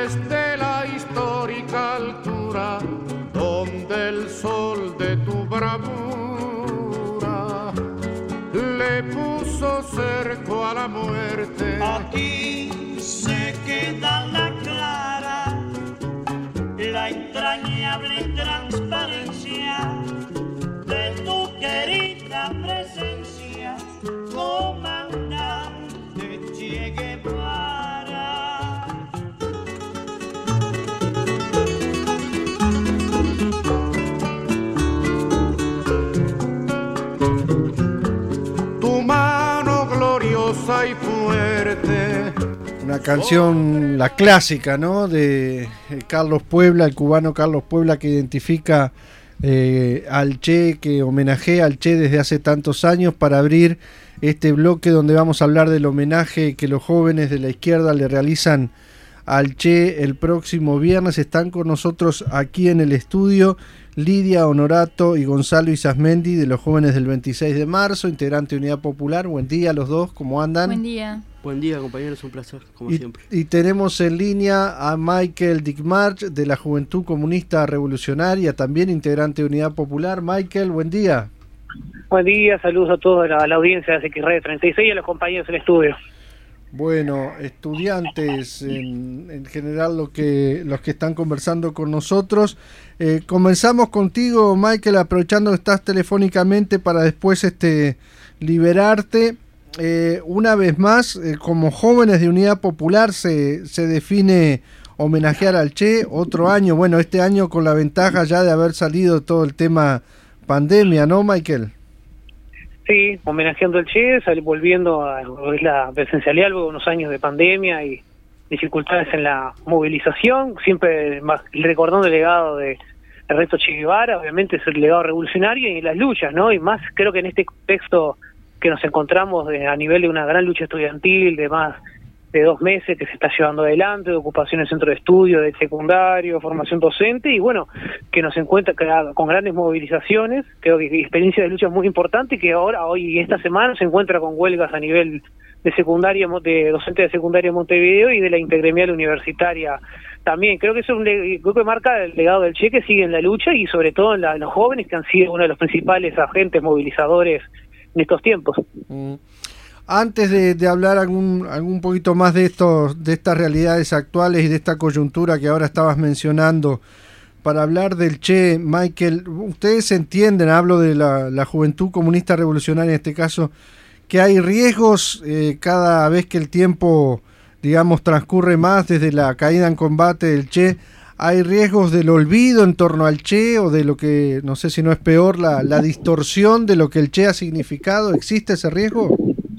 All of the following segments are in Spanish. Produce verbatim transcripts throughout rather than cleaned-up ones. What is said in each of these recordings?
desde la histórica altura donde el sol de tu bravura le puso cerco a la muerte. Aquí se queda la clara, la entrañable transparencia de tu querida presencia, comandante Che Guevara. Tu mano gloriosa y fuerte. Una canción, la clásica, ¿no? De Carlos Puebla, el cubano Carlos Puebla, que identifica eh, al Che, que homenajea al Che desde hace tantos años, para abrir este bloque donde vamos a hablar del homenaje que los jóvenes de la izquierda le realizan al Che el próximo viernes. Están con nosotros aquí en el estudio Lidia Honorato y Gonzalo Isasmendi, de los jóvenes del veintiséis de marzo, integrante de Unidad Popular. Buen día a los dos, ¿cómo andan? Buen día. Buen día, compañeros, un placer, como y, siempre. Y tenemos en línea a Michael Dickmarch, de la Juventud Comunista Revolucionaria, también integrante de Unidad Popular. Michael, buen día. Buen día, saludos a toda la, la audiencia de X Radio treinta y seis y a los compañeros del estudio. Bueno, estudiantes en, en general lo que, los que están conversando con nosotros. Eh, comenzamos contigo, Michael, aprovechando que estás telefónicamente para después este liberarte. Eh, una vez más, eh, como jóvenes de Unidad Popular se, se define homenajear al Che otro año, bueno, este año con la ventaja ya de haber salido todo el tema pandemia, ¿no, Michael? Sí, homenajeando al Che, sal, volviendo a la presencialidad luego de unos años de pandemia y dificultades en la movilización, siempre más, recordando el legado de Ernesto Che Guevara, obviamente es el legado revolucionario y las luchas, ¿no? Y más creo que en este contexto que nos encontramos de, a nivel de una gran lucha estudiantil de más de dos meses que se está llevando adelante, de ocupación en centro de estudio, de secundario, formación docente, y bueno, que nos encuentra con grandes movilizaciones, creo que experiencia de lucha muy importante, que ahora, hoy y esta semana se encuentra con huelgas a nivel de secundaria, de docente de secundaria en Montevideo y de la intergremial universitaria también. Creo que eso es un creo que marca el legado del Che, que sigue en la lucha y sobre todo en, la, en los jóvenes, que han sido uno de los principales agentes movilizadores en estos tiempos. Mm. Antes de, de hablar algún, algún poquito más de estos, de estas realidades actuales y de esta coyuntura que ahora estabas mencionando, para hablar del Che, Michael, ustedes entienden, hablo de la, la Juventud Comunista Revolucionaria en este caso, que hay riesgos eh, cada vez que el tiempo, digamos, transcurre más desde la caída en combate del Che. ¿Hay riesgos del olvido en torno al Che o de lo que, no sé si no es peor, la, la distorsión de lo que el Che ha significado? ¿Existe ese riesgo?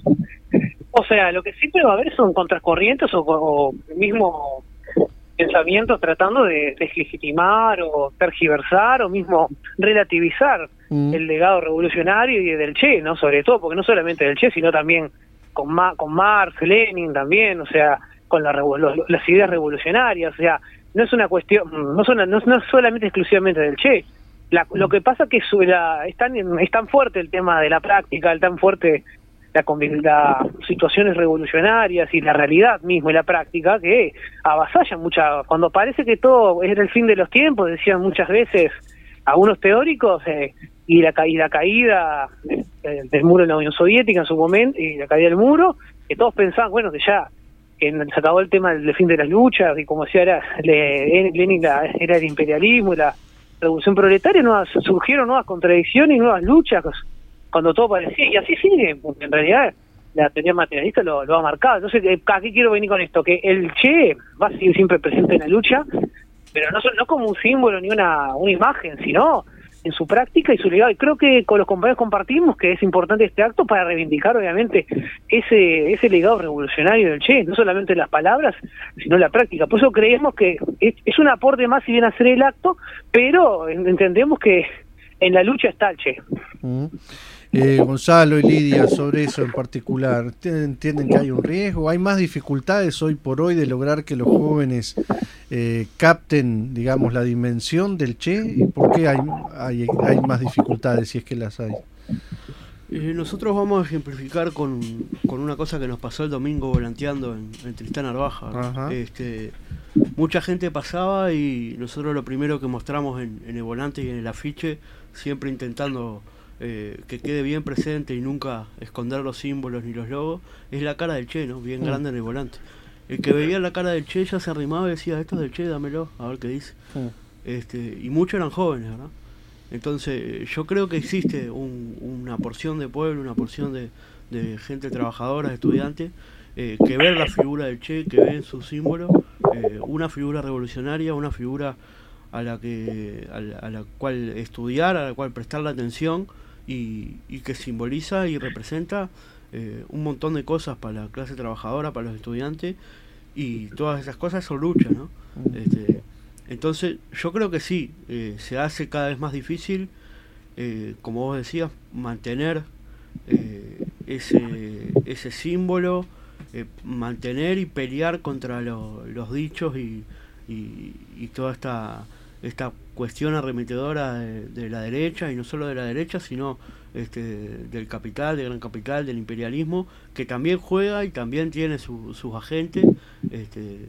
O sea, lo que siempre va a haber son contracorrientes o, o mismo pensamientos tratando de deslegitimar o tergiversar o mismo relativizar mm. el legado revolucionario y del Che, ¿no? Sobre todo, porque no solamente del Che, sino también con, Ma, con Marx, Lenin también, o sea, con la, los, las ideas revolucionarias, o sea, no es una cuestión, no, son, no, no es solamente exclusivamente del Che. La, lo que pasa que su, la, es, tan, es tan fuerte el tema de la práctica, el tan fuerte la, las situaciones revolucionarias y la realidad mismo y la práctica, que avasalla mucha. Cuando parece que todo es el fin de los tiempos, decían muchas veces algunos teóricos, eh, y la, y la caída del, del muro de la Unión Soviética en su momento, y la caída del muro, que todos pensaban, bueno, que ya que se acabó el tema del fin de las luchas, y como decía era, Lenin la, era el imperialismo y la revolución proletaria, nuevas, surgieron nuevas contradicciones y nuevas luchas, cuando todo parecía, y así sigue, porque en realidad la teoría materialista lo, lo ha marcado. Entonces, ¿a qué quiero venir con esto? Que el Che va a seguir siempre presente en la lucha, pero no, no como un símbolo ni una, una imagen, sino en su práctica y su legado. Y creo que con los compañeros compartimos que es importante este acto para reivindicar, obviamente, ese ese legado revolucionario del Che, no solamente las palabras, sino la práctica. Por eso creemos que es, es un aporte más si bien hacer el acto, pero entendemos que en la lucha está el Che. Mm. Eh, Gonzalo y Lidia, sobre eso en particular, ¿entienden que hay un riesgo? ¿Hay más dificultades hoy por hoy de lograr que los jóvenes eh, capten, digamos, la dimensión del Che? ¿Y por qué hay, hay, hay más dificultades, si es que las hay? Eh, nosotros vamos a ejemplificar con, con una cosa que nos pasó el domingo volanteando en, en Tristán Narvaja. Este, mucha gente pasaba y nosotros lo primero que mostramos en, en el volante y en el afiche, siempre intentando eh, que quede bien presente y nunca esconder los símbolos ni los logos, es la cara del Che, ¿no? Bien mm. grande en el volante. El que veía la cara del Che ya se arrimaba y decía, esto es del Che, dámelo, a ver qué dice. Mm. Este, y muchos eran jóvenes, ¿verdad? Entonces yo creo que existe un, una porción de pueblo, una porción de, de gente trabajadora, de estudiantes, eh, que ven la figura del Che, que ven su símbolo, eh, una figura revolucionaria, una figura a la que a la, a la cual estudiar, a la cual prestar la atención y, y que simboliza y representa eh, un montón de cosas para la clase trabajadora, para los estudiantes, y todas esas cosas son luchas, ¿no? Este, entonces yo creo que sí, eh, se hace cada vez más difícil, eh, como vos decías, mantener eh, ese, ese símbolo, eh, mantener y pelear contra lo, los dichos y, y, y toda esta, esta cuestión arremetedora de, de la derecha, y no solo de la derecha, sino este, del capital, del gran capital, del imperialismo, que también juega y también tiene su, sus agentes, este,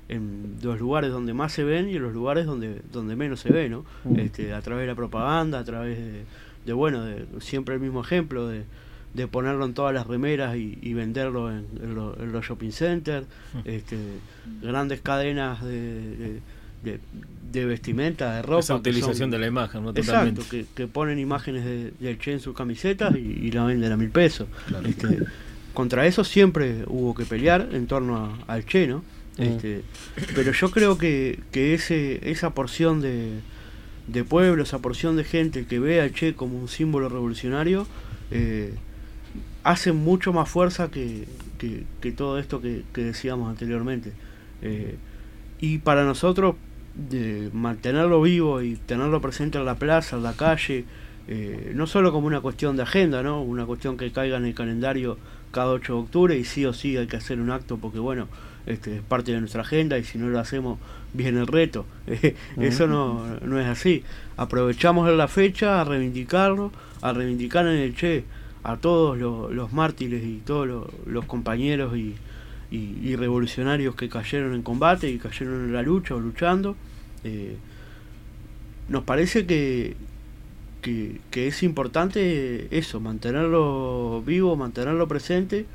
en los lugares donde más se ven y en los lugares donde donde menos se ve, ¿no? Mm. Este, a través de la propaganda, a través de, de bueno, de siempre el mismo ejemplo de, de ponerlo en todas las remeras y, y venderlo en, en, lo, en los shopping centers, mm. este, grandes cadenas de, de, de, de vestimenta, de ropa. Esa utilización son, de la imagen, ¿no? Totalmente. Exacto, que, que ponen imágenes de, del Che en sus camisetas y, y la venden a mil pesos. Claro. Este, contra eso siempre hubo que pelear en torno a, al Che, ¿no? Este, pero yo creo que, que ese esa porción de, de pueblo, esa porción de gente que ve al Che como un símbolo revolucionario, eh, hace mucho más fuerza que, que, que todo esto que, que decíamos anteriormente. Eh, y para nosotros, de mantenerlo vivo y tenerlo presente en la plaza, en la calle, eh, no solo como una cuestión de agenda, ¿no? Una cuestión que caiga en el calendario cada ocho de octubre y sí o sí hay que hacer un acto porque, bueno, este, es parte de nuestra agenda y si no lo hacemos viene el reto. Uh-huh. Eso no, no es así. Aprovechamos la fecha a reivindicarlo, a reivindicar en el Che a todos los, los mártires y todos los, los compañeros y, y, y revolucionarios que cayeron en combate y cayeron en la lucha o luchando. Eh, nos parece que, que, que es importante eso, mantenerlo vivo, mantenerlo presente.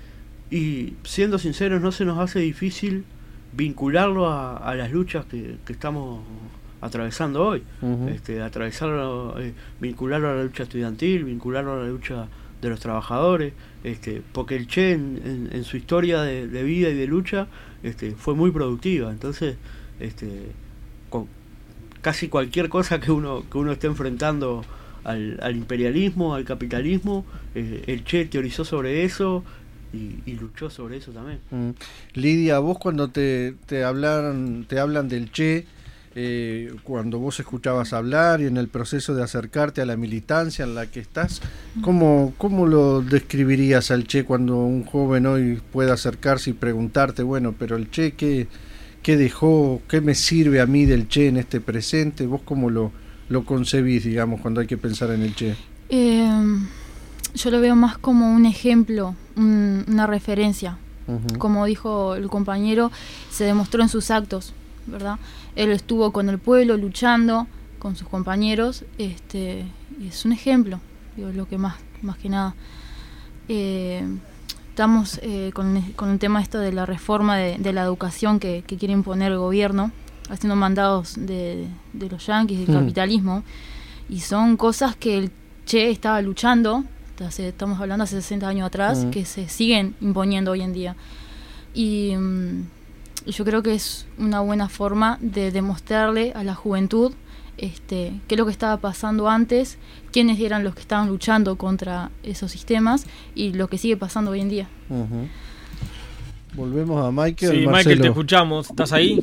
Y siendo sinceros, no se nos hace difícil vincularlo a, a las luchas que, que estamos atravesando hoy. Uh-huh. este, atravesarlo, eh, vincularlo a la lucha estudiantil, vincularlo a la lucha de los trabajadores, este, porque el Che en, en, en su historia de, de vida y de lucha este, fue muy productiva. Entonces, este, con casi cualquier cosa que uno que uno esté enfrentando al, al imperialismo, al capitalismo, eh, el Che teorizó sobre eso. Y, y luchó sobre eso también. Mm. Lidia, vos cuando te, te hablan te hablan del Che, eh, cuando vos escuchabas hablar y en el proceso de acercarte a la militancia en la que estás, ¿cómo, cómo lo describirías al Che cuando un joven hoy puede acercarse y preguntarte, bueno, pero el Che, ¿qué, qué dejó? ¿Qué me sirve a mí del Che en este presente? ¿Vos cómo lo, lo concebís, digamos, cuando hay que pensar en el Che? Eh... Yo lo veo más como un ejemplo, un, una referencia. Uh-huh. Como dijo el compañero, se demostró en sus actos, ¿verdad? Él estuvo con el pueblo luchando, con sus compañeros, este, y es un ejemplo, digo, lo que más, más que nada. Eh, estamos eh, con, con el tema esto de la reforma de, de la educación que, que quiere imponer el gobierno, haciendo mandados de, de los yanquis, del uh-huh. capitalismo, y son cosas que el Che estaba luchando. Hace, estamos hablando hace sesenta años atrás, uh-huh. que se siguen imponiendo hoy en día. Y um, yo creo que es una buena forma de demostrarle a la juventud este, qué es lo que estaba pasando antes, quiénes eran los que estaban luchando contra esos sistemas y lo que sigue pasando hoy en día. Uh-huh. Volvemos a Michael. Sí, Marcelo. Michael, te escuchamos. ¿Estás ahí?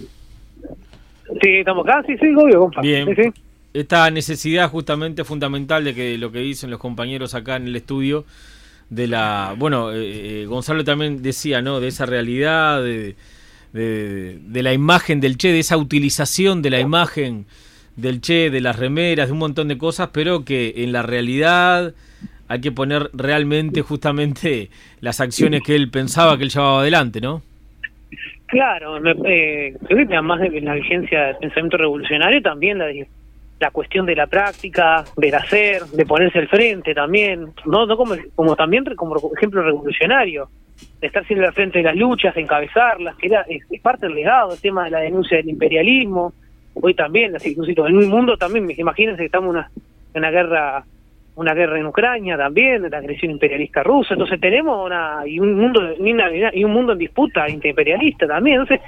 Sí, estamos acá. Sí, sí, obvio, compa. Bien. Sí, sí. Esta necesidad justamente fundamental de que lo que dicen los compañeros acá en el estudio, de la, bueno, eh, Gonzalo también decía, ¿no? De esa realidad, de, de, de la imagen del Che, de esa utilización de la imagen del Che, de las remeras, de un montón de cosas, pero que en la realidad hay que poner realmente justamente las acciones que él pensaba que él llevaba adelante, ¿no? Claro, me, eh, creo que además de la vigencia del pensamiento revolucionario, también la, la cuestión de la práctica, del hacer, de ponerse al frente también, no no como como también como ejemplo revolucionario, de estar siempre al frente de las luchas, de encabezarlas, que era es, es parte del legado, el tema de la denuncia del imperialismo. Hoy también, así, en un mundo también, imagínense que estamos en una, en una guerra una guerra en Ucrania también, de la agresión imperialista rusa, entonces tenemos una y un mundo y, una, y un mundo en disputa imperialista también, entonces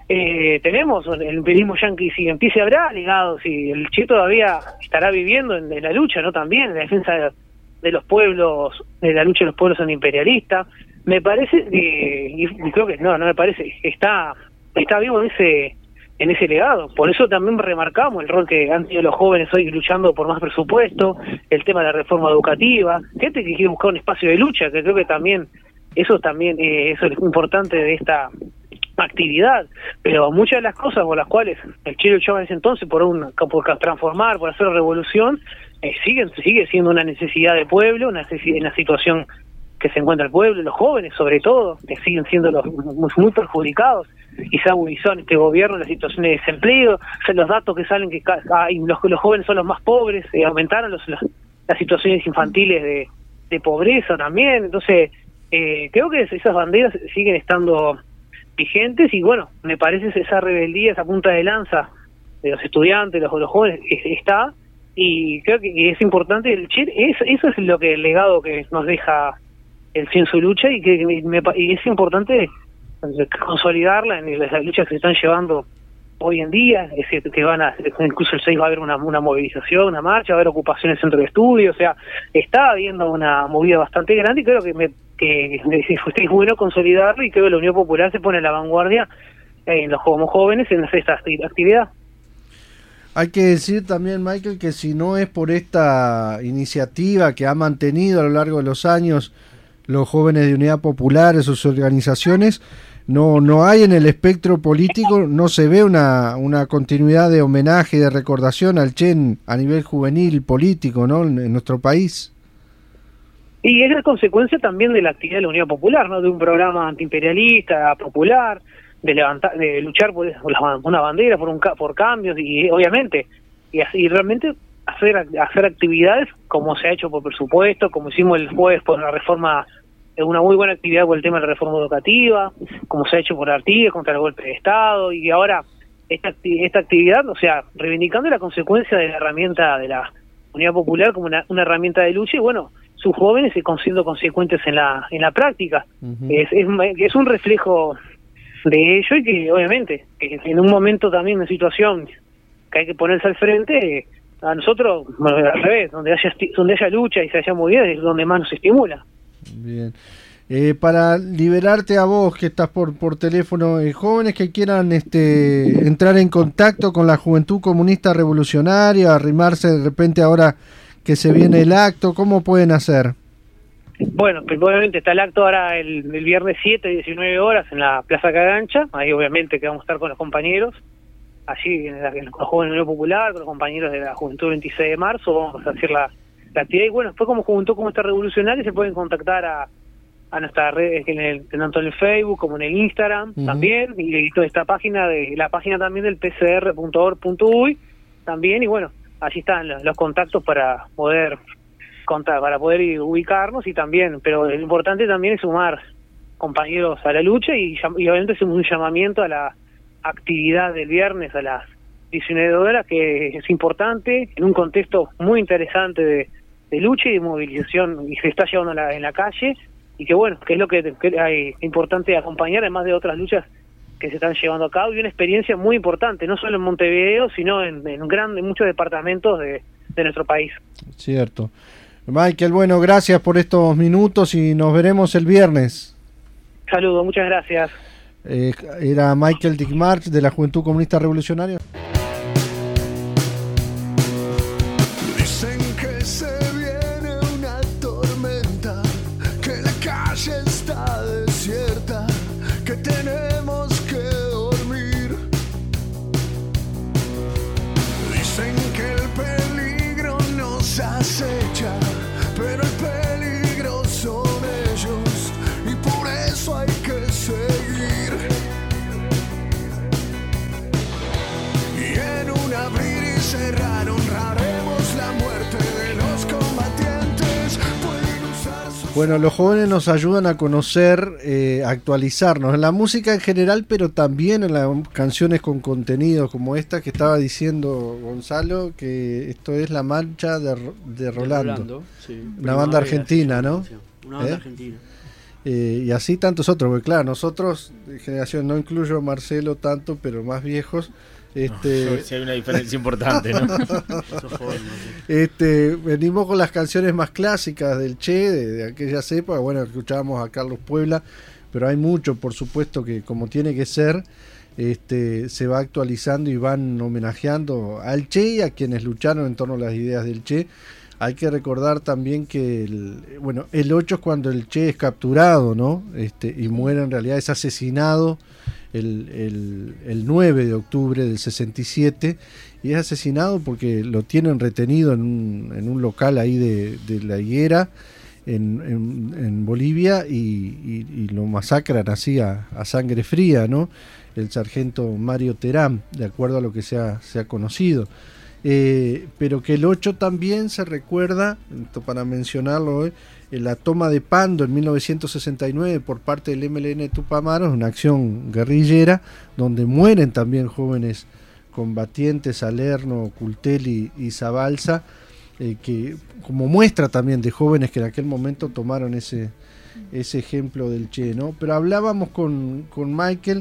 eh, tenemos el imperialismo yanqui, si empieza habrá legado, si el Che todavía estará viviendo en, en la lucha, no también en la defensa de, de los pueblos, de la lucha de los pueblos antiimperialistas. Me parece que, y creo que no, no me parece, está está vivo en ese en ese legado. Por eso también remarcamos el rol que han tenido los jóvenes hoy luchando por más presupuesto, el tema de la reforma educativa, gente que quiere buscar un espacio de lucha, que creo que también eso también eh, eso es importante de esta actividad. Pero muchas de las cosas por las cuales el Che luchaba en ese entonces por un por transformar, por hacer revolución, eh, siguen sigue siendo una necesidad del pueblo, una, una situación que se encuentra el pueblo, los jóvenes sobre todo, que siguen siendo los muy, muy perjudicados, y se ha agudizado en este gobierno la situación de desempleo, o sea, los datos que salen que hay, los, los jóvenes son los más pobres, eh, aumentaron los, los, las situaciones infantiles de, de pobreza también, entonces eh, creo que esas banderas siguen estando vigentes, y bueno, me parece esa rebeldía, esa punta de lanza de los estudiantes, los, los jóvenes, está, y creo que es importante, el Che, es, eso es lo que el legado que nos deja el Che en su lucha, y que me, y es importante consolidarla en las luchas que se están llevando hoy en día, es decir, que van a, incluso el seis va a haber una, una movilización, una marcha, va a haber ocupación en el centro de estudio, o sea, está habiendo una movida bastante grande, y creo que me, que es bueno consolidarlo, y creo que la Unión Popular se pone en la vanguardia eh, en los como jóvenes en esta actividad. Hay que decir también, Michael, que si no es por esta iniciativa que ha mantenido a lo largo de los años los jóvenes de Unidad Popular, sus organizaciones, no no hay en el espectro político, no se ve una una continuidad de homenaje, de recordación al Che a nivel juvenil, político, ¿no?, en, en nuestro país. Y es la consecuencia también de la actividad de la Unidad Popular, ¿no?, de un programa antiimperialista, popular, de levantar, de luchar por una bandera, por un por cambios, y obviamente, y así realmente hacer hacer actividades como se ha hecho por presupuesto, como hicimos el jueves por la reforma, una muy buena actividad por el tema de la reforma educativa, como se ha hecho por Artigas contra el golpe de Estado, y ahora esta esta actividad, o sea, reivindicando la consecuencia de la herramienta de la Unidad Popular como una, una herramienta de lucha, y bueno, sus jóvenes siendo consecuentes en la en la práctica. Uh-huh. es, es es un reflejo de ello, y que obviamente que en un momento también de situación que hay que ponerse al frente, a nosotros, bueno, al revés, donde haya donde haya lucha y se haya movida es donde más nos estimula. Bien. Eh, para liberarte a vos, que estás por por teléfono, eh, jóvenes que quieran este entrar en contacto con la Juventud Comunista Revolucionaria, arrimarse de repente ahora que se viene el acto, ¿cómo pueden hacer? Bueno, pues obviamente está el acto ahora el, el viernes siete, diecinueve horas en la Plaza Cagancha, ahí obviamente que vamos a estar con los compañeros, allí en, la, en los jóvenes de la Unión Popular, con los compañeros de la Juventud veintiséis de marzo, vamos a hacer la, la actividad, y bueno, después como Juventud Comunista Revolucionaria se pueden contactar a, a nuestras redes, en el, tanto en el Facebook como en el Instagram, uh-huh, también, y, y toda esta página, de la página también del p c r punto org punto u y también, y bueno, allí están los, los contactos para poder contar, para poder ubicarnos, y también, pero lo importante también es sumar compañeros a la lucha, y, y obviamente es un llamamiento a la actividad del viernes a las diecinueve horas, que es importante, en un contexto muy interesante de, de lucha y de movilización, y se está llevando la, en la calle, y que bueno, que es lo que, que hay importante acompañar, además de otras luchas que se están llevando a cabo, y una experiencia muy importante, no solo en Montevideo, sino en, en, gran, en muchos departamentos de, de nuestro país. Cierto. Michael, bueno, gracias por estos minutos y nos veremos el viernes. Saludos, muchas gracias. Eh, era Michael Dickmarch de la Juventud Comunista Revolucionaria. Dicen que se viene una tormenta, que la calle está desierta, que tenemos que dormir. Dicen que el peligro nos acecha, pero el peligro son ellos, y por eso hay que seguir. cerrar, honraremos la muerte de los combatientes. Pueden usar sus... Bueno, los jóvenes nos ayudan a conocer, eh, actualizarnos en la música en general, pero también en las canciones con contenidos como esta que estaba diciendo Gonzalo, que esto es La Mancha de, de Rolando, De Rolando, sí. una banda argentina, ¿no? Una banda ¿Eh? argentina. Eh, y así tantos otros, porque claro, nosotros de generación, no incluyo a Marcelo tanto, pero más viejos, este, No, sí hay una diferencia importante, ¿no? Esos jóvenes, sí. este, venimos con las canciones más clásicas del Che, de, de aquellas épocas. Bueno, escuchábamos a Carlos Puebla, pero hay mucho, por supuesto, que como tiene que ser, este, se va actualizando y van homenajeando al Che y a quienes lucharon en torno a las ideas del Che. Hay que recordar también que el, bueno, el ocho es cuando el Che es capturado, ¿no? Este, y muere, en realidad es asesinado el, el, el nueve de octubre del sesenta y siete, y es asesinado porque lo tienen retenido en un, en un local ahí de, de La Higuera, en, en, en Bolivia, y, y, y lo masacran así a, a sangre fría, ¿no? El sargento Mario Terán, de acuerdo a lo que se ha, se ha conocido. Eh, pero que el ocho también se recuerda, esto para mencionarlo hoy, en la toma de Pando en mil novecientos sesenta y nueve por parte del M L N Tupamaros, una acción guerrillera donde mueren también jóvenes combatientes, Salerno, Cultelli y Zabalza, eh, que como muestra también de jóvenes que en aquel momento tomaron ese, ese ejemplo del Che, ¿no? Pero hablábamos con, con Michael,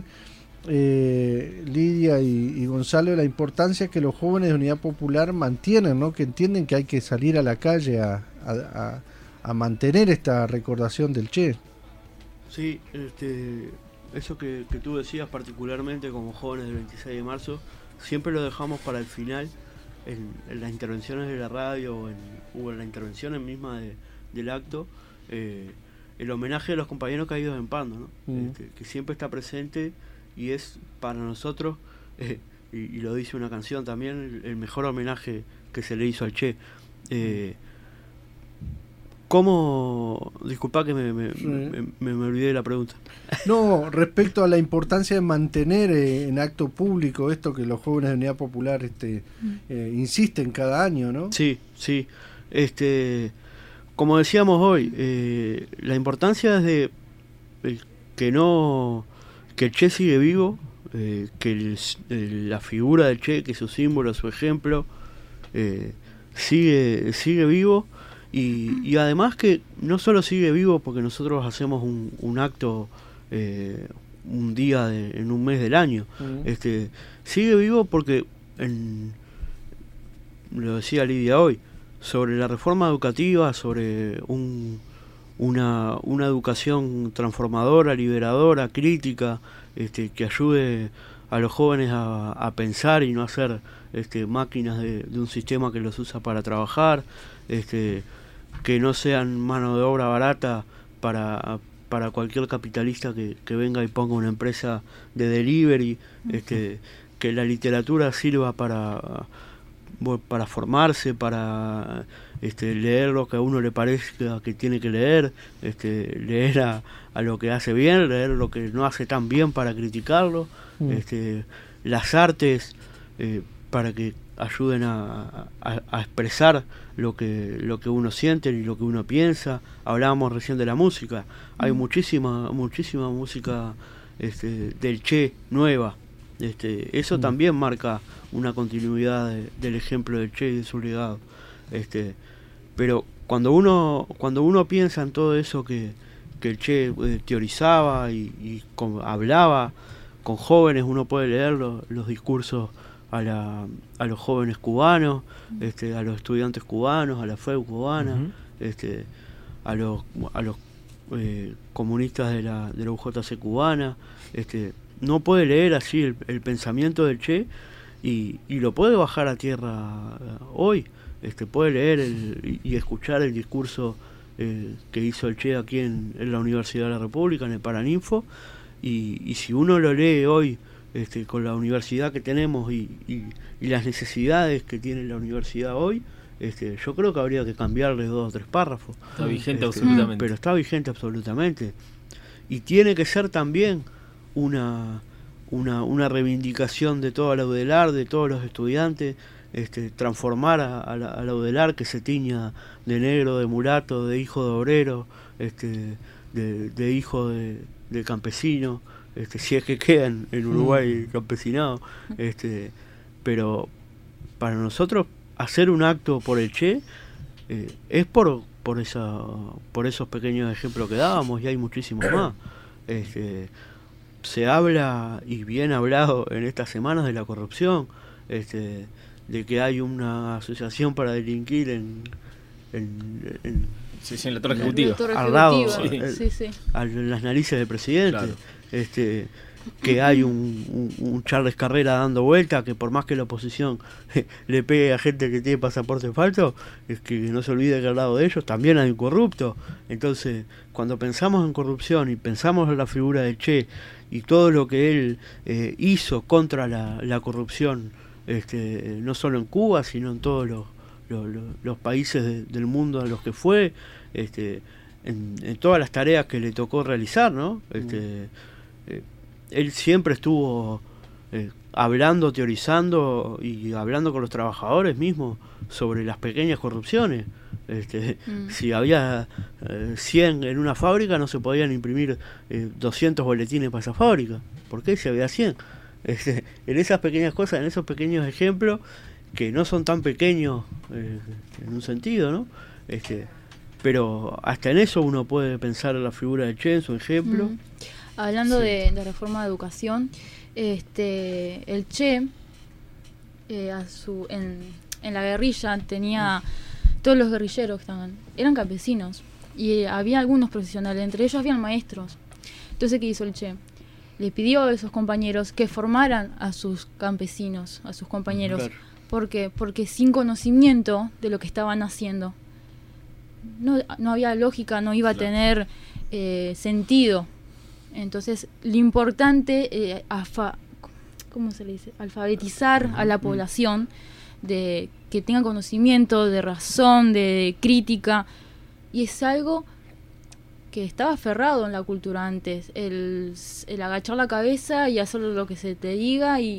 Eh, Lidia y, y Gonzalo, de la importancia que los jóvenes de Unidad Popular mantienen, ¿no? Que entienden que hay que salir a la calle a, a, a, a mantener esta recordación del Che. Sí, este, eso que, que tú decías particularmente como jóvenes del veintiséis de marzo, siempre lo dejamos para el final, en, en las intervenciones de la radio o en, o en la intervención misma de, del acto, eh, el homenaje a los compañeros caídos en Pando, ¿no? Mm. Este, que siempre está presente. Y es para nosotros, eh, y, y lo dice una canción también, el, el mejor homenaje que se le hizo al Che. Eh, ¿Cómo? Disculpa que me, me, sí. me, me, me olvidé de la pregunta. No, respecto a la importancia de mantener eh, en acto público esto que los jóvenes de Unidad Popular este, eh, insisten cada año, ¿no? Sí, sí. Este, como decíamos hoy, eh, la importancia es de eh, que no... que el Che sigue vivo, eh, que el, el, la figura del Che, que su símbolo, su ejemplo, eh, sigue, sigue vivo, y, y además que no solo sigue vivo porque nosotros hacemos un, un acto eh, un día de, en un mes del año, uh-huh. este, sigue vivo porque, en, lo decía Lidia hoy, sobre la reforma educativa, sobre un... Una, una educación transformadora, liberadora, crítica, este, que ayude a los jóvenes a, a pensar y no a ser este, máquinas de, de un sistema que los usa para trabajar, este, que no sean mano de obra barata para, para cualquier capitalista que, que venga y ponga una empresa de delivery, este, que la literatura sirva para, para formarse, para... Este, leer lo que a uno le parezca que tiene que leer, este, leer a, a lo que hace bien, leer lo que no hace tan bien para criticarlo, mm. este, las artes eh, para que ayuden a, a, a expresar lo que, lo que uno siente y lo que uno piensa. Hablábamos recién de la música, mm. hay muchísima, muchísima música este, del Che nueva, este, eso mm. también marca una continuidad de, del ejemplo del Che y de su legado. Este, pero cuando uno cuando uno piensa en todo eso que, que el Che eh, teorizaba y, y con, hablaba con jóvenes, uno puede leer lo, los discursos a, la, a los jóvenes cubanos, este, a los estudiantes cubanos, a la F E U cubana, uh-huh. este, a los a los eh, comunistas de la, de la U J C cubana, este, no puede leer así el, el pensamiento del Che y, y lo puede bajar a tierra hoy. Este, puede leer el, y escuchar el discurso eh, que hizo el Che aquí en, en la Universidad de la República, en el Paraninfo, y, y si uno lo lee hoy este, con la universidad que tenemos y, y, y las necesidades que tiene la universidad hoy, este, yo creo que habría que cambiarle dos o tres párrafos. Está vigente este, absolutamente. Pero está vigente absolutamente. Y tiene que ser también una, una, una reivindicación de toda la U D E L A R, de todos los estudiantes, este, transformar a, a, la, a la Udelar, que se tiña de negro, de mulato, de hijo de obrero, este, de, de hijo de, de campesino, este, si es que quedan en Uruguay campesinado, este, pero para nosotros hacer un acto por el Che eh, es por por esa por esos pequeños ejemplos que dábamos, y hay muchísimos más. Este, se habla, y bien hablado en estas semanas, de la corrupción, este, de que hay una asociación para delinquir en en, en, sí, sí, en la torre ejecutiva, al lado, sí. el, Sí, sí. a las narices del presidente. Claro. Este, que hay un, un, un Charles Carrera dando vuelta, que por más que la oposición le pegue a gente que tiene pasaporte falso, es que no se olvide que al lado de ellos también hay un corrupto. Entonces, cuando pensamos en corrupción y pensamos en la figura de Che y todo lo que él eh, hizo contra la, la corrupción, este, no solo en Cuba, sino en todos los, los, los, los países de, del mundo a los que fue, este, en, en todas las tareas que le tocó realizar, ¿no? Este, eh, él siempre estuvo eh, hablando, teorizando y hablando con los trabajadores mismos sobre las pequeñas corrupciones. Este, mm. Si había eh, cien en una fábrica, no se podían imprimir eh, doscientos boletines para esa fábrica. ¿Por qué? Si había cien. Este, en esas pequeñas cosas, en esos pequeños ejemplos, que no son tan pequeños eh, en un sentido, ¿no? Este, pero hasta en eso uno puede pensar en la figura de Che, en su ejemplo. Mm. Hablando Sí. de, de reforma de educación, este, el Che eh, a su, en, en la guerrilla tenía todos los guerrilleros que estaban, eran campesinos, y había algunos profesionales, entre ellos habían maestros. Entonces, ¿qué hizo el Che? Le pidió a esos compañeros que formaran a sus campesinos, a sus compañeros. Claro. ¿Por qué? Porque sin conocimiento de lo que estaban haciendo, no, no había lógica, no iba a Claro. tener eh, sentido. Entonces, lo importante, eh, afa, ¿cómo se le dice? Alfabetizar a la población, de que tenga conocimiento de razón, de crítica, y es algo que estaba aferrado en la cultura antes, el, el agachar la cabeza y hacer lo que se te diga, y,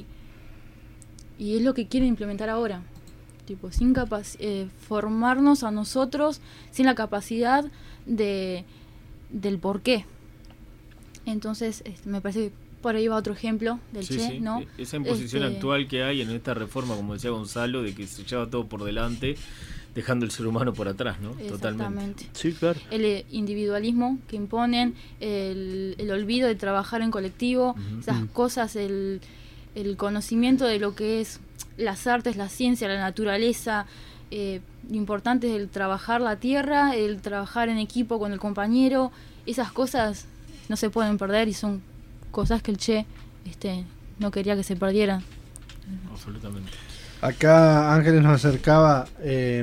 y es lo que quieren implementar ahora, tipo, sin capac- eh, formarnos a nosotros, sin la capacidad de del porqué. Entonces, este, me parece que por ahí va otro ejemplo del Sí, Che, sí. ¿no? Esa imposición Este, actual que hay en esta reforma, como decía Gonzalo, de que se lleva todo por delante, dejando el ser humano por atrás, ¿no? Totalmente. Exactamente. Sí, claro. El eh, individualismo que imponen, el, el olvido de trabajar en colectivo, Ujú. esas Mm. cosas, el, el conocimiento de lo que es las artes, la ciencia, la naturaleza, eh, lo importante es el trabajar la tierra, el trabajar en equipo con el compañero, esas cosas no se pueden perder y son cosas que el Che este, no quería que se perdieran. Absolutamente. Acá Ángeles nos acercaba eh,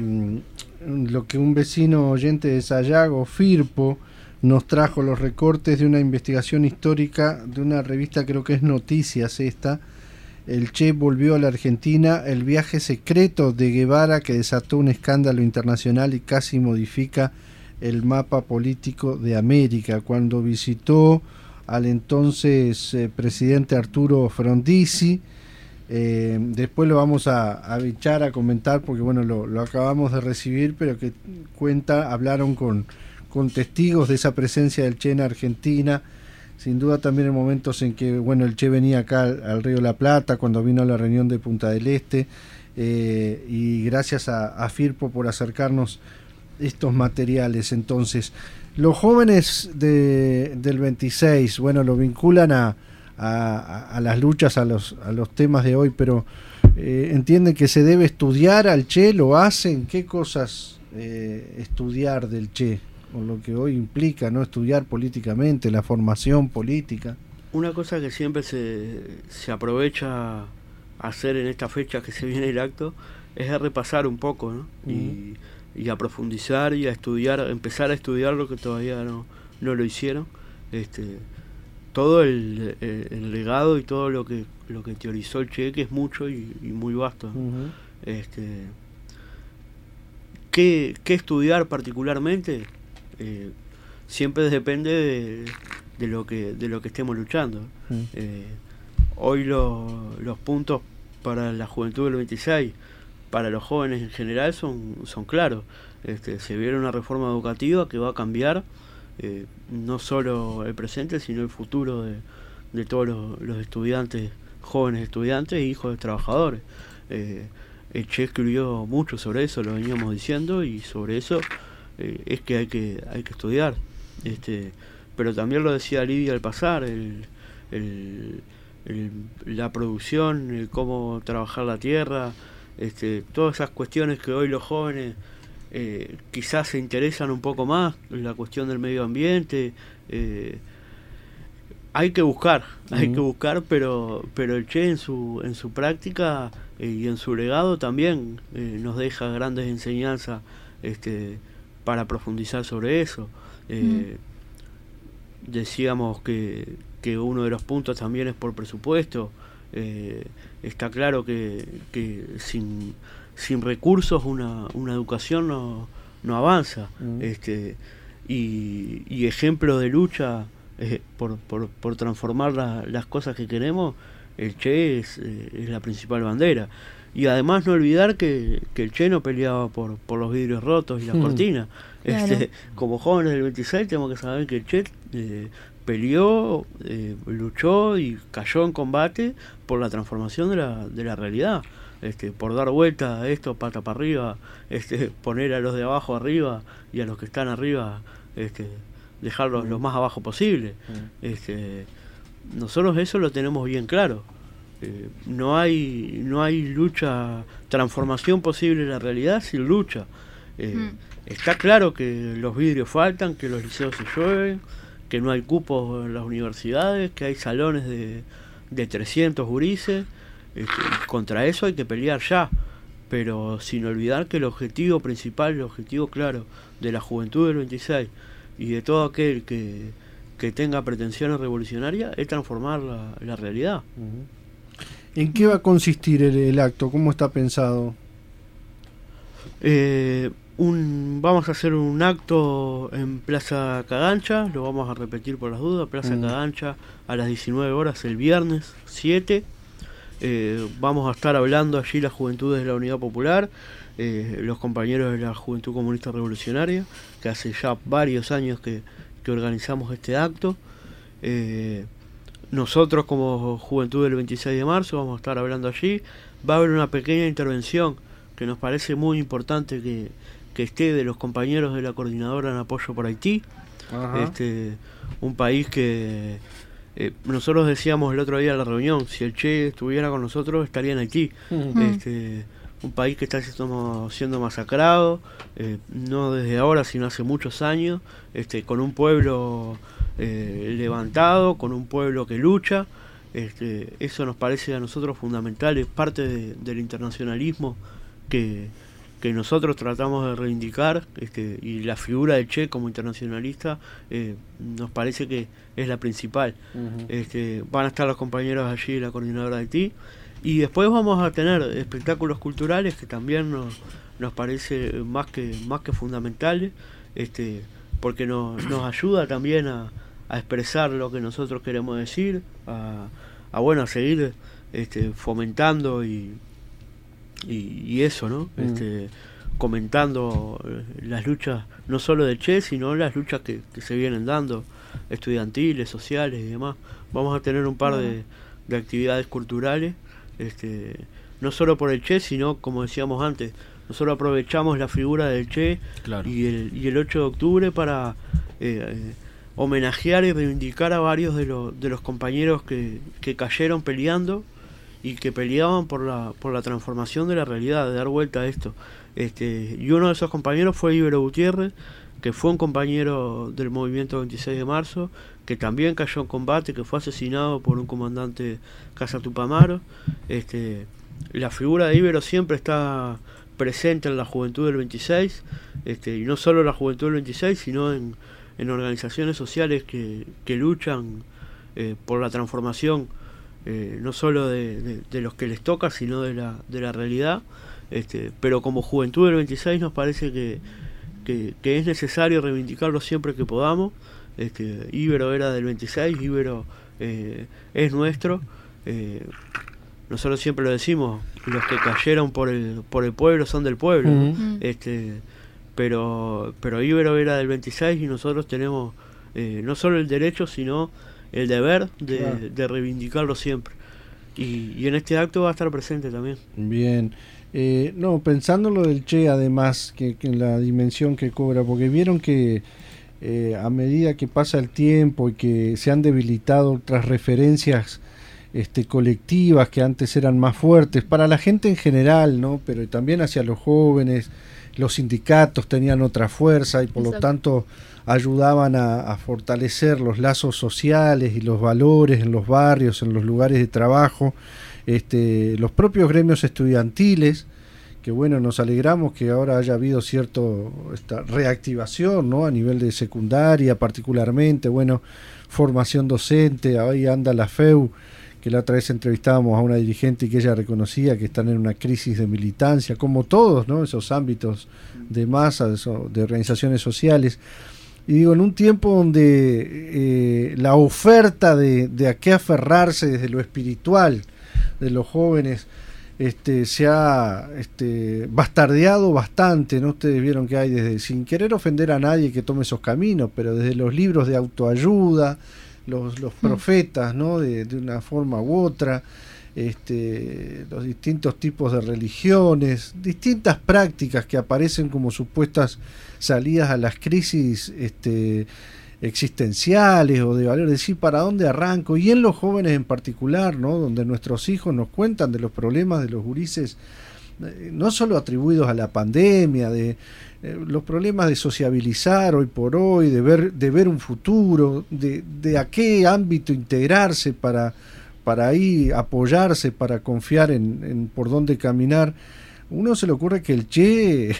lo que un vecino oyente de Sayago, Firpo, nos trajo los recortes de una investigación histórica de una revista, creo que es Noticias esta. El Che volvió a la Argentina, el viaje secreto de Guevara que desató un escándalo internacional y casi modifica el mapa político de América, cuando visitó al entonces eh, presidente Arturo Frondizi. Eh, después lo vamos a, a bichar, a comentar, porque bueno, lo, lo acabamos de recibir, pero que cuenta, hablaron con, con testigos de esa presencia del Che en Argentina. Sin duda también en momentos en que bueno, el Che venía acá al, al Río de la Plata, cuando vino a la reunión de Punta del Este, eh, y gracias a, a Firpo por acercarnos estos materiales. Entonces, los jóvenes de, del veintiséis, bueno, lo vinculan a, a, a las luchas, a los, a los temas de hoy, pero eh, entienden que se debe estudiar al Che, lo hacen. ¿Qué cosas eh, estudiar del Che? O lo que hoy implica, ¿no? Estudiar políticamente, la formación política. Una cosa que siempre se, se aprovecha a hacer en esta fecha que se viene el acto es a repasar un poco, ¿no? Uh-huh. y, y a profundizar y a estudiar, a empezar a estudiar lo que todavía no, no lo hicieron. Este, todo el, el, el legado y todo lo que lo que teorizó el Che, que es mucho y, y muy vasto, ¿no? Uh-huh. Este, ¿qué, ¿Qué estudiar particularmente? Eh, siempre depende de, de lo que de lo que estemos luchando. Mm. Eh, hoy lo, los puntos para la juventud del veintiséis, para los jóvenes en general son, son claros. Este, se viene una reforma educativa que va a cambiar eh, no solo el presente, sino el futuro de, de todos los, los estudiantes, jóvenes estudiantes e hijos de trabajadores. Eh, el Che escribió mucho sobre eso, lo veníamos diciendo, y sobre eso eh, es que hay que hay que estudiar. Este, pero también lo decía Lidia al pasar, el, el, el, la producción, el cómo trabajar la tierra, este, todas esas cuestiones que hoy los jóvenes eh, quizás se interesan un poco más, la cuestión del medio ambiente. Eh, hay que buscar, uh-huh. hay que buscar, pero pero el Che en su en su práctica eh, y en su legado también eh, nos deja grandes enseñanzas este, para profundizar sobre eso. Eh, uh-huh. Decíamos que, que uno de los puntos también es por presupuesto. Eh, está claro que, que sin, sin recursos una, una educación no, no avanza. Uh-huh. Este, y, y ejemplo de lucha eh, por, por, por transformar la, las cosas que queremos, el Che es, eh, es la principal bandera. Y además no olvidar que, que el Che no peleaba por, por los vidrios rotos y las uh-huh. cortinas. Claro. Este, como jóvenes del veintiséis tenemos que saber que el Che eh, peleó, eh, luchó y cayó en combate por la transformación de la, de la realidad, este, por dar vuelta a esto pata para arriba, este, poner a los de abajo arriba y a los que están arriba este, dejarlos uh-huh. lo más abajo posible. Uh-huh. Este, nosotros eso lo tenemos bien claro. Eh, no hay no hay lucha, transformación posible en la realidad sin lucha. Eh, uh-huh. Está claro que los vidrios faltan, que los liceos se llueven, que no hay cupos en las universidades, que hay salones de, de trescientos gurises. Este, contra eso hay que pelear ya, pero sin olvidar que el objetivo principal, el objetivo claro de la juventud del veintiséis y de todo aquel que, que tenga pretensiones revolucionarias es transformar la, la realidad. Uh-huh. ¿En qué va a consistir el, el acto? ¿Cómo está pensado? Eh, un, vamos a hacer un acto en Plaza Cagancha, lo vamos a repetir por las dudas, Plaza mm. Cagancha a las diecinueve horas el viernes siete. Eh, vamos a estar hablando allí las juventudes de la Unidad Popular, eh, los compañeros de la Juventud Comunista Revolucionaria, que hace ya varios años que, que organizamos este acto. Eh, nosotros como Juventud del veintiséis de marzo vamos a estar hablando allí. Va a haber una pequeña intervención que nos parece muy importante que, que esté de los compañeros de la Coordinadora en Apoyo por Haití. Ajá. Este, un país que eh, nosotros decíamos el otro día en la reunión, si el Che estuviera con nosotros estaría en Haití. Uh-huh. Este, un país que está siendo, siendo masacrado, eh, no desde ahora sino hace muchos años, este, con un pueblo eh, levantado, con un pueblo que lucha. Este, eso nos parece a nosotros fundamental, es parte de, del internacionalismo que, que nosotros tratamos de reivindicar, este, y la figura del Che como internacionalista eh, nos parece que es la principal. Uh-huh. Este, van a estar los compañeros allí de la Coordinadora de Haití, y después vamos a tener espectáculos culturales que también nos, nos parece más que más que fundamentales, este, porque nos, nos ayuda también a, a expresar lo que nosotros queremos decir, a, a bueno a seguir este, fomentando y Y, y eso, ¿no? Mm. Este, comentando las luchas, no solo del Che, sino las luchas que, que se vienen dando, estudiantiles, sociales y demás. Vamos a tener un par mm. de, de actividades culturales, este, no solo por el Che, sino, como decíamos antes, nosotros aprovechamos la figura del Che, claro. y, el, y el ocho de octubre para eh, eh, homenajear y reivindicar a varios de, lo, de los compañeros que, que cayeron peleando y que peleaban por la por la transformación de la realidad, de dar vuelta a esto. Este, y uno de esos compañeros fue Ibero Gutiérrez, que fue un compañero del movimiento veintiséis de marzo, que también cayó en combate, que fue asesinado por un comandante Casa Tupamaro. Este, la figura de Ibero siempre está presente en la juventud del veintiséis, este, y no solo en la juventud del veintiséis, sino en, en organizaciones sociales que, que luchan eh, por la transformación, Eh, no solo de, de, de los que les toca, sino de la, de la realidad. Este, pero como Juventud del veintiséis nos parece que, que, que es necesario reivindicarlo siempre que podamos. Este, Ibero era del veintiséis, Ibero eh, es nuestro, eh, nosotros siempre lo decimos, los que cayeron por el por el pueblo son del pueblo, ¿no? Mm. este pero pero Ibero era del veintiséis y nosotros tenemos eh, no solo el derecho sino el deber de, Claro. de reivindicarlo siempre, y, y en este acto va a estar presente también. Bien. Eh, no, pensando lo del Che, además, que, que en la dimensión que cobra, porque vieron que eh, a medida que pasa el tiempo y que se han debilitado otras referencias este, colectivas que antes eran más fuertes, para la gente en general, ¿no? Pero también hacia los jóvenes, los sindicatos tenían otra fuerza y por Exacto. lo tanto ayudaban a, a fortalecer los lazos sociales y los valores en los barrios, en los lugares de trabajo, este, los propios gremios estudiantiles, que bueno, nos alegramos que ahora haya habido cierto esta reactivación, ¿no? A nivel de secundaria particularmente, bueno, formación docente, ahí anda la F E U, que la otra vez entrevistábamos a una dirigente y que ella reconocía que están en una crisis de militancia, como todos, ¿no? Esos ámbitos de masa, de, eso, de organizaciones sociales. Y digo, en un tiempo donde eh, la oferta de, de a qué aferrarse desde lo espiritual de los jóvenes este, se ha este, bastardeado bastante, ¿no? Ustedes vieron que hay desde, sin querer ofender a nadie que tome esos caminos, pero desde los libros de autoayuda, los, los profetas, ¿no? De, de una forma u otra, este, los distintos tipos de religiones, distintas prácticas que aparecen como supuestas salidas a las crisis este, existenciales o de valor, es decir, para dónde arranco, y en los jóvenes en particular, ¿no? Donde nuestros hijos nos cuentan de los problemas de los gurises, eh, no solo atribuidos a la pandemia, de eh, los problemas de sociabilizar hoy por hoy, de ver, de ver un futuro, de, de a qué ámbito integrarse para para ahí apoyarse, para confiar en, en por dónde caminar. Uno se le ocurre que el Che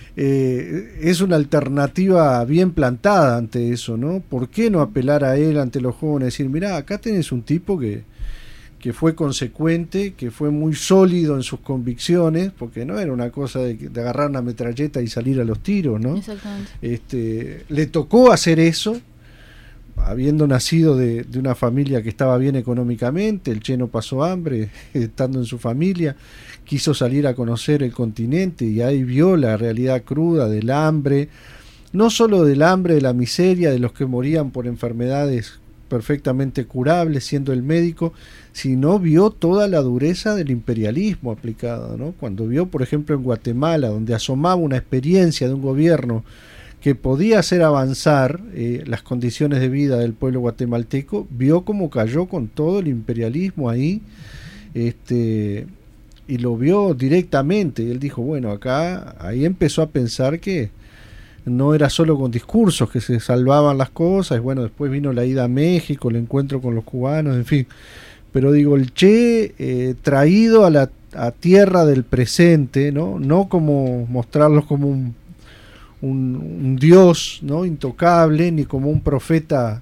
eh, es una alternativa bien plantada ante eso, ¿no? ¿Por qué no apelar a él ante los jóvenes? Decir, mirá, acá tenés un tipo que, que fue consecuente, que fue muy sólido en sus convicciones, porque no era una cosa de, de agarrar una metralleta y salir a los tiros, ¿no? Exactamente. Este, le tocó hacer eso, habiendo nacido de, de una familia que estaba bien económicamente. El Che no pasó hambre estando en su familia, quiso salir a conocer el continente y ahí vio la realidad cruda del hambre, no solo del hambre, de la miseria, de los que morían por enfermedades perfectamente curables siendo el médico, sino vio toda la dureza del imperialismo aplicado, ¿no? Cuando vio, por ejemplo, en Guatemala, donde asomaba una experiencia de un gobierno que podía hacer avanzar eh, las condiciones de vida del pueblo guatemalteco, vio cómo cayó con todo el imperialismo ahí, este, y lo vio directamente, y él dijo, bueno, acá, ahí empezó a pensar que no era solo con discursos que se salvaban las cosas, y bueno, después vino la ida a México, el encuentro con los cubanos, en fin, pero digo, el Che eh, traído a la a tierra del presente, ¿no? No como mostrarlos como un Un, un dios, ¿no? Intocable, ni como un profeta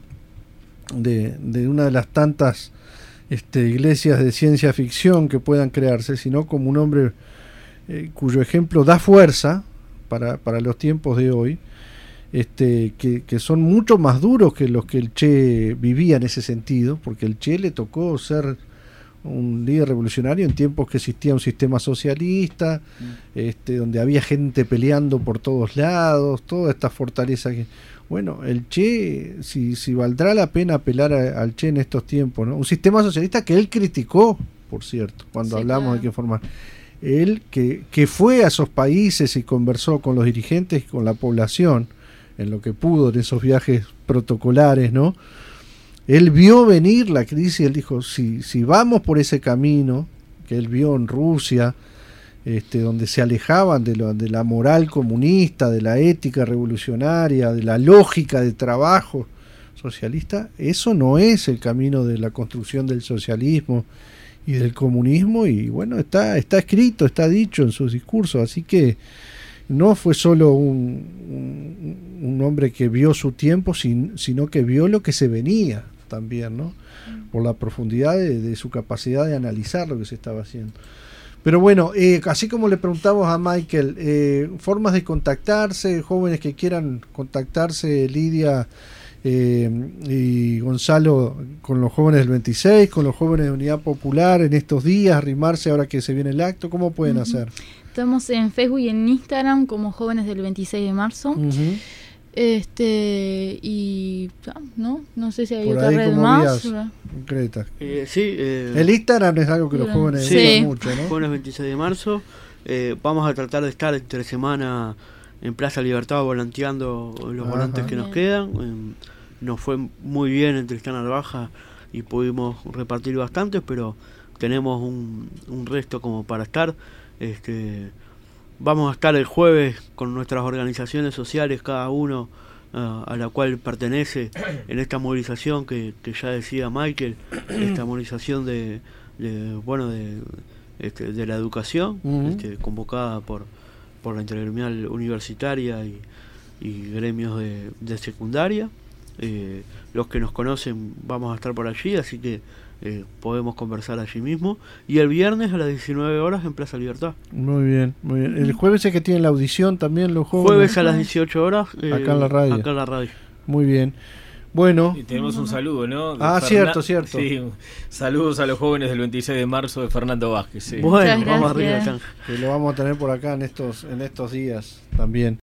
de, de una de las tantas este, iglesias de ciencia ficción que puedan crearse, sino como un hombre eh, cuyo ejemplo da fuerza para, para los tiempos de hoy, este, que, que son mucho más duros que los que el Che vivía en ese sentido, porque el Che le tocó ser un líder revolucionario en tiempos que existía un sistema socialista, mm. este, donde había gente peleando por todos lados, toda esta fortaleza que, bueno, el Che, si, si valdrá la pena apelar a, al Che en estos tiempos, ¿no? Un sistema socialista que él criticó, por cierto, cuando sí, hablamos claro. de qué formar. Él que, que fue a esos países y conversó con los dirigentes y con la población, en lo que pudo en esos viajes protocolares, ¿no? Él vio venir la crisis, él dijo, si, si vamos por ese camino que él vio en Rusia, este, donde se alejaban de, lo, de la moral comunista, de la ética revolucionaria, de la lógica de trabajo socialista, eso no es el camino de la construcción del socialismo y del comunismo, y bueno, está, está escrito, está dicho en sus discursos, así que no fue solo un, un, un hombre que vio su tiempo, sin, sino que vio lo que se venía también, ¿no? Por la profundidad de, de su capacidad de analizar lo que se estaba haciendo. Pero bueno, eh, así como le preguntamos a Michael, eh, formas de contactarse, jóvenes que quieran contactarse, Lidia, Eh, y Gonzalo, con los jóvenes del veintiséis, con los jóvenes de Unidad Popular en estos días, arrimarse ahora que se viene el acto, ¿cómo pueden uh-huh. hacer? Estamos en Facebook y en Instagram como Jóvenes del veintiséis de marzo. Uh-huh. Este y no no sé si hay por otra ahí, red como más concreta. Eh, sí, eh, el Instagram es algo que los jóvenes sí, usan mucho, ¿no? Jóvenes veintiséis de marzo. Eh, vamos a tratar de estar entre semana en Plaza Libertad volanteando los Ajá. volantes que nos quedan. Eh, nos fue muy bien en Tristán Arbaja y pudimos repartir bastantes, pero tenemos un, un resto como para estar. Este, vamos a estar el jueves con nuestras organizaciones sociales, cada uno uh, a la cual pertenece, en esta movilización que, que ya decía Michael, esta movilización de, de bueno de, este, de la educación, uh-huh. este, convocada por, por la Intergremial Universitaria y, y gremios de, de secundaria. Eh, los que nos conocen vamos a estar por allí, así que Eh, podemos conversar allí mismo. Y el viernes a las diecinueve horas en Plaza Libertad. Muy bien, muy bien. El jueves es que tienen la audición también los jóvenes. Jueves a las dieciocho horas. Eh, acá en la radio. Acá en la radio. Muy bien. Bueno. Y tenemos un saludo, ¿no? De ah, Fernan- cierto, cierto. Sí, saludos a los jóvenes del veintiséis de marzo de Fernando Vázquez. Sí. Bueno, vamos arriba acá. Que lo vamos a tener por acá en estos, en estos días también.